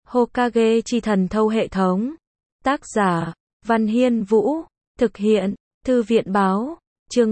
Hokage chi thần thâu hệ thống. Tác giả, Văn Hiên Vũ. Thực hiện, Thư viện báo. Chương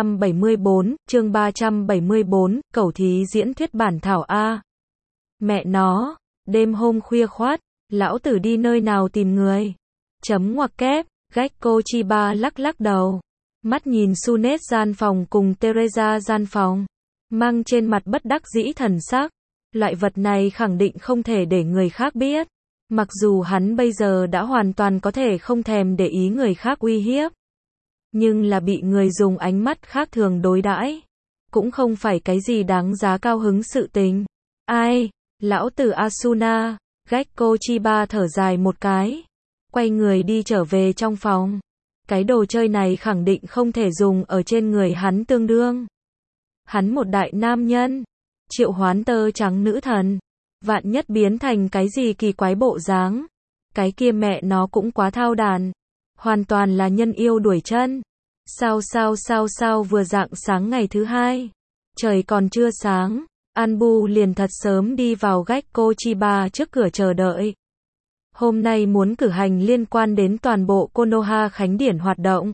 374, Cẩu thí diễn thuyết bản thảo A. Mẹ nó, đêm hôm khuya khoát, lão tử đi nơi nào tìm người? Chấm ngoặc kép, Gekko Chiba lắc lắc đầu. Mắt nhìn Tsunade gian phòng cùng Teresa gian phòng. Mang trên mặt bất đắc dĩ thần sắc. Loại vật này khẳng định không thể để người khác biết. Mặc dù hắn bây giờ đã hoàn toàn có thể không thèm để ý người khác uy hiếp. Nhưng là bị người dùng ánh mắt khác thường đối đãi cũng không phải cái gì đáng giá cao hứng sự tình. Ai? Lão tử Asuna. Gekko Chiba thở dài một cái. Quay người đi trở về trong phòng. Cái đồ chơi này khẳng định không thể dùng ở trên người hắn tương đương. Hắn một đại nam nhân. Triệu hoán tơ trắng nữ thần. Vạn nhất biến thành cái gì kỳ quái bộ dáng. Cái kia mẹ nó cũng quá thao đàn. Hoàn toàn là nhân yêu đuổi chân. Sao vừa rạng sáng ngày thứ hai. Trời còn chưa sáng. Anbu liền thật sớm đi vào Gekko Chiba trước cửa chờ đợi. Hôm nay muốn cử hành liên quan đến toàn bộ Konoha Khánh Điển hoạt động.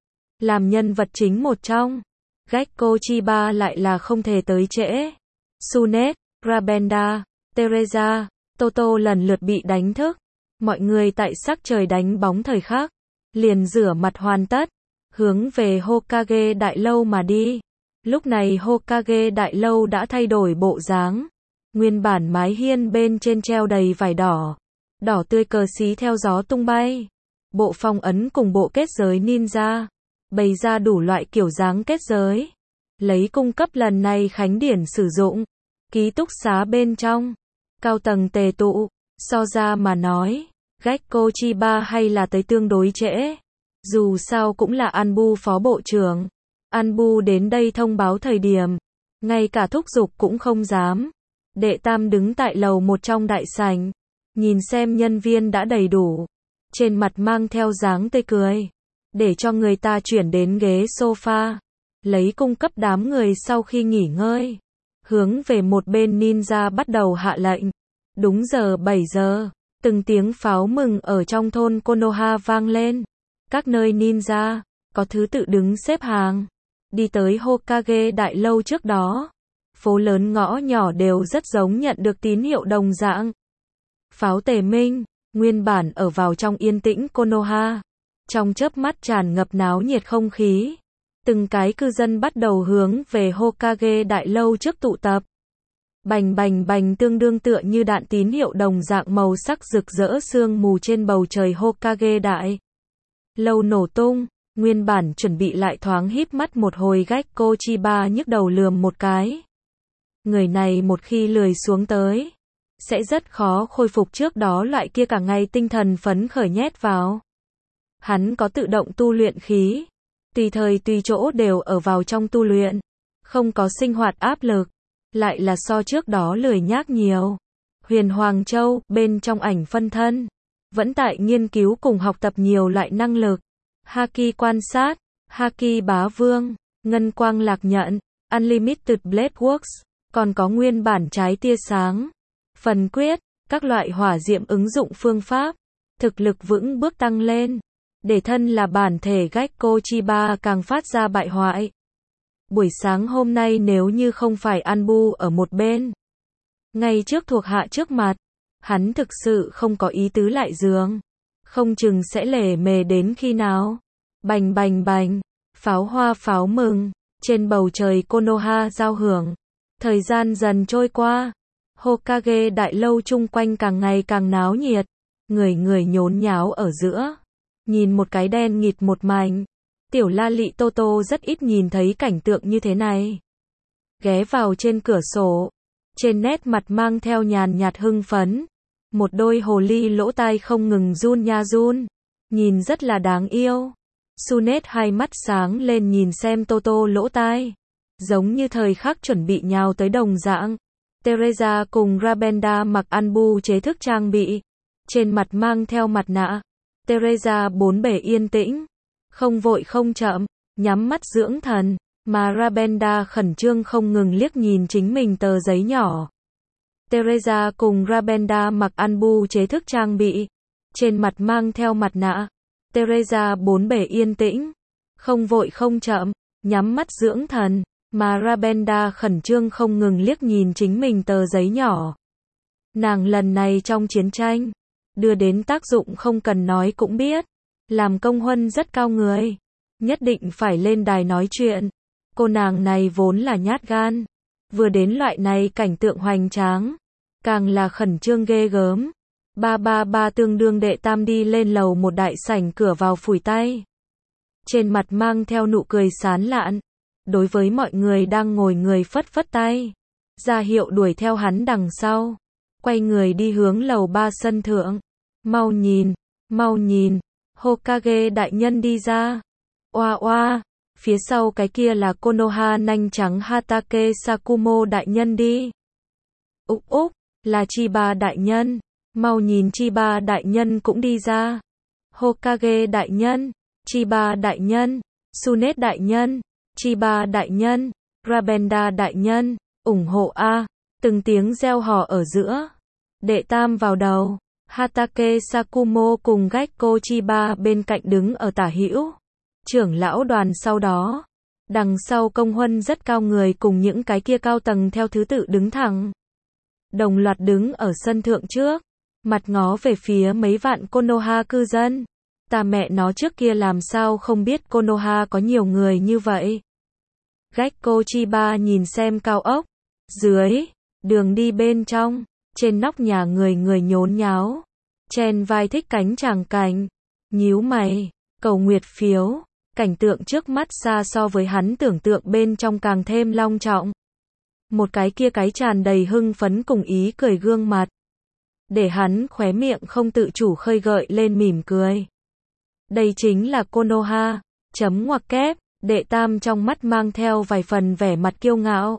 Làm nhân vật chính một trong. Gekko Chiba lại là không thể tới trễ. Tsunade, Rabenda, Teresa, Toto lần lượt bị đánh thức. Mọi người tại sắc trời đánh bóng thời khắc. Liền rửa mặt hoàn tất. Hướng về Hokage Đại Lâu mà đi. Lúc này Hokage Đại Lâu đã thay đổi bộ dáng. Nguyên bản mái hiên bên trên treo đầy vải đỏ. Đỏ tươi cờ xí theo gió tung bay. Bộ phong ấn cùng bộ kết giới ninja. Bày ra đủ loại kiểu dáng kết giới. Lấy cung cấp lần này Khánh Điển sử dụng. Ký túc xá bên trong. Cao tầng tề tụ. So ra mà nói. Gekko Chiba hay là tới tương đối trễ. Dù sao cũng là Anbu phó bộ trưởng. Anbu đến đây thông báo thời điểm. Ngay cả thúc giục cũng không dám. Đệ tam đứng tại lầu một trong đại sảnh. Nhìn xem nhân viên đã đầy đủ. Trên mặt mang theo dáng tươi cười. Để cho người ta chuyển đến ghế sofa. Lấy cung cấp đám người sau khi nghỉ ngơi. Hướng về một bên ninja bắt đầu hạ lệnh. Đúng giờ 7 giờ. Từng tiếng pháo mừng ở trong thôn Konoha vang lên. Các nơi ninja có thứ tự đứng xếp hàng. Đi tới Hokage Đại Lâu trước đó. Phố lớn ngõ nhỏ đều rất giống nhận được tín hiệu đồng dạng. Pháo tề minh, nguyên bản ở vào trong yên tĩnh Konoha. Trong chớp mắt tràn ngập náo nhiệt không khí. Từng cái cư dân bắt đầu hướng về Hokage Đại Lâu trước tụ tập. Bành bành bành tương đương tựa như đạn tín hiệu đồng dạng màu sắc rực rỡ sương mù trên bầu trời Hokage Đại Lâu nổ tung. Nguyên bản chuẩn bị lại thoáng híp mắt một hồi Gekko Chiba nhức đầu lườm một cái. Người này một khi lười xuống tới. Sẽ rất khó khôi phục trước đó loại kia cả ngày tinh thần phấn khởi nhét vào. Hắn có tự động tu luyện khí. Tùy thời tùy chỗ đều ở vào trong tu luyện. Không có sinh hoạt áp lực. Lại là so trước đó lười nhác nhiều. Huyền Hoàng Châu, bên trong ảnh phân thân. Vẫn tại nghiên cứu cùng học tập nhiều loại năng lực. Haki quan sát, Haki bá vương, ngân quang lạc nhận, Unlimited Blade Works, còn có nguyên bản trái tia sáng. Phần quyết, các loại hỏa diệm ứng dụng phương pháp. Thực lực vững bước tăng lên. Để thân là bản thể Gekko Chiba càng phát ra bại hoại. Buổi sáng hôm nay nếu như không phải Anbu ở một bên. Ngay trước thuộc hạ trước mặt. Hắn thực sự không có ý tứ lại giường. Không chừng sẽ lề mề đến khi nào. Bành bành bành. Pháo hoa pháo mừng. Trên bầu trời Konoha giao hưởng. Thời gian dần trôi qua. Hokage Đại Lâu chung quanh càng ngày càng náo nhiệt. Người người nhốn nháo ở giữa. Nhìn một cái đen nghịt một mảnh. Tiểu La Lị Toto rất ít nhìn thấy cảnh tượng như thế này. Ghé vào trên cửa sổ. Trên nét mặt mang theo nhàn nhạt hưng phấn. Một đôi hồ ly lỗ tai không ngừng run nha run. Nhìn rất là đáng yêu. Tsunade hai mắt sáng lên nhìn xem Toto lỗ tai. Giống như thời khắc chuẩn bị nhào tới đồng dạng. Teresa cùng Rabenda mặc Anbu chế thức trang bị. Trên mặt mang theo mặt nạ. Teresa bốn bề yên tĩnh. Không vội không chậm. Nhắm mắt dưỡng thần. Mà Rabenda khẩn trương không ngừng liếc nhìn chính mình tờ giấy nhỏ. Teresa cùng Rabenda mặc Anbu chế thức trang bị, trên mặt mang theo mặt nạ. Teresa bốn bề yên tĩnh, không vội không chậm, nhắm mắt dưỡng thần, mà Rabenda khẩn trương không ngừng liếc nhìn chính mình tờ giấy nhỏ. Nàng lần này trong chiến tranh, đưa đến tác dụng không cần nói cũng biết, làm công huân rất cao người, nhất định phải lên đài nói chuyện. Cô nàng này vốn là nhát gan, vừa đến loại này cảnh tượng hoành tráng, càng là khẩn trương ghê gớm. Ba tương đương đệ tam đi lên lầu một đại sảnh cửa vào phủi tay. Trên mặt mang theo nụ cười sán lạn, đối với mọi người đang ngồi người phất phất tay, ra hiệu đuổi theo hắn đằng sau, quay người đi hướng lầu 3 sân thượng. Mau nhìn, Hokage đại nhân đi ra. Oa oa, phía sau cái kia là Konoha nanh trắng Hatake Sakumo đại nhân đi. Úc, là Chiba đại nhân. Mau nhìn Chiba đại nhân cũng đi ra. Hokage đại nhân, Chiba đại nhân, Tsunade đại nhân, Chiba đại nhân, Rabenda đại nhân, ủng hộ a. Từng tiếng reo hò ở giữa. Đệ tam vào đầu, Hatake Sakumo cùng Gekko Chiba bên cạnh đứng ở tả hữu. Trưởng lão đoàn sau đó. Đằng sau công huân rất cao người cùng những cái kia cao tầng theo thứ tự đứng thẳng. Đồng loạt đứng ở sân thượng trước, mặt ngó về phía mấy vạn Konoha cư dân. Ta mẹ nó trước kia làm sao không biết Konoha có nhiều người như vậy. Gekko Chiba nhìn xem cao ốc, dưới, đường đi bên trong, trên nóc nhà người nhốn nháo, chen vai thích cánh tràng cảnh, nhíu mày, cầu nguyệt phiếu, cảnh tượng trước mắt xa so với hắn tưởng tượng bên trong càng thêm long trọng. Một cái kia cái tràn đầy hưng phấn cùng ý cười gương mặt, để hắn khóe miệng không tự chủ khơi gợi lên mỉm cười. Đây chính là Konoha, chấm ngoặc kép, đệ tam trong mắt mang theo vài phần vẻ mặt kiêu ngạo.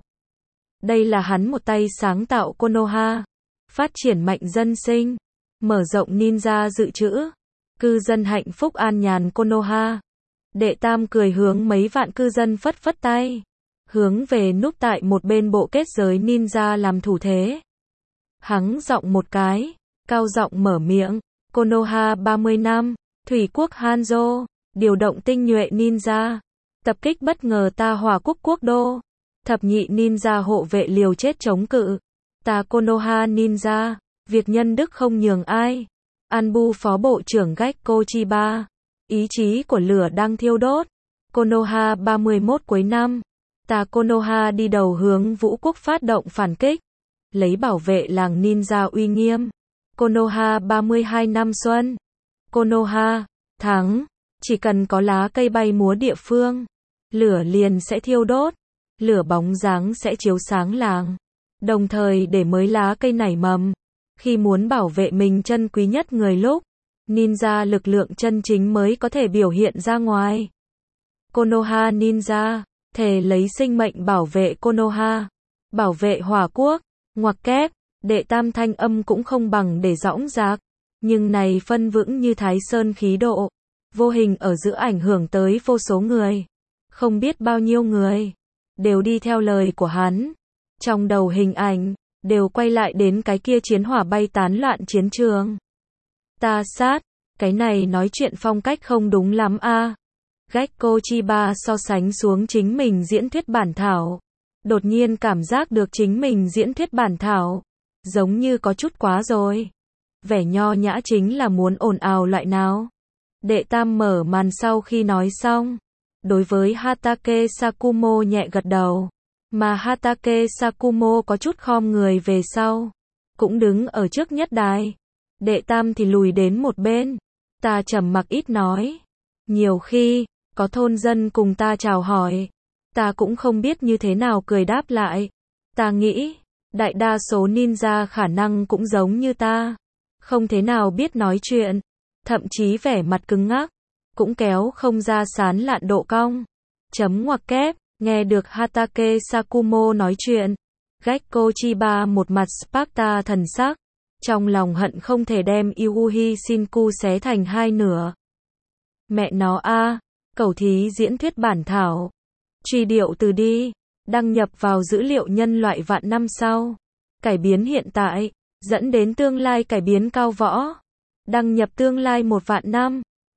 Đây là hắn một tay sáng tạo Konoha, phát triển mạnh dân sinh, mở rộng ninja dự trữ, cư dân hạnh phúc an nhàn Konoha. Đệ tam cười hướng mấy vạn cư dân phất phất tay, hướng về núp tại một bên bộ kết giới ninja làm thủ thế. Hắng giọng một cái, cao giọng mở miệng, Konoha 30 năm, Thủy quốc Hanzo, điều động tinh nhuệ ninja, tập kích bất ngờ Ta Hỏa quốc quốc đô, thập nhị ninja hộ vệ liều chết chống cự, ta Konoha ninja, việc nhân đức không nhường ai. Anbu phó bộ trưởng Gekko Chiba, ý chí của lửa đang thiêu đốt. Konoha 31 cuối năm, ta Konoha đi đầu hướng Vũ quốc phát động phản kích, lấy bảo vệ làng ninja uy nghiêm. Konoha 32 năm xuân, Konoha, thắng, chỉ cần có lá cây bay múa địa phương, lửa liền sẽ thiêu đốt, lửa bóng dáng sẽ chiếu sáng làng, đồng thời để mới lá cây nảy mầm. Khi muốn bảo vệ mình chân quý nhất người lúc, ninja lực lượng chân chính mới có thể biểu hiện ra ngoài. Konoha ninja, thề lấy sinh mệnh bảo vệ Konoha, bảo vệ Hỏa quốc, ngoặc kép, đệ tam thanh âm cũng không bằng để dõng dạc, nhưng này phân vững như Thái Sơn khí độ, vô hình ở giữa ảnh hưởng tới vô số người, không biết bao nhiêu người, đều đi theo lời của hắn. Trong đầu hình ảnh, đều quay lại đến cái kia chiến hỏa bay tán loạn chiến trường. Ta sát, cái này nói chuyện phong cách không đúng lắm a. Gekko Chiba so sánh xuống chính mình diễn thuyết bản thảo, đột nhiên cảm giác được chính mình diễn thuyết bản thảo, giống như có chút quá rồi. Vẻ nho nhã chính là muốn ồn ào loại nào. Đệ tam mở màn sau khi nói xong, đối với Hatake Sakumo nhẹ gật đầu, mà Hatake Sakumo có chút khom người về sau, cũng đứng ở trước nhất đài. Đệ tam thì lùi đến một bên, ta trầm mặc ít nói. Nhiều khi, có thôn dân cùng ta chào hỏi, ta cũng không biết như thế nào cười đáp lại. Ta nghĩ, đại đa số ninja khả năng cũng giống như ta, không thế nào biết nói chuyện, thậm chí vẻ mặt cứng ngắc, cũng kéo không ra sán lạn độ cong. Chấm ngoặc kép, nghe được Hatake Sakumo nói chuyện, Gekko Chiba một mặt Sparta thần sắc, trong lòng hận không thể đem Yuuhi Shinku xé thành hai nửa. Mẹ nó a, cẩu thí diễn thuyết bản thảo, truy điệu từ đi, đăng nhập vào dữ liệu nhân loại vạn năm sau. cải biến hiện tại, dẫn đến tương lai cải biến cao võ. Đăng nhập tương lai 1 vạn năm.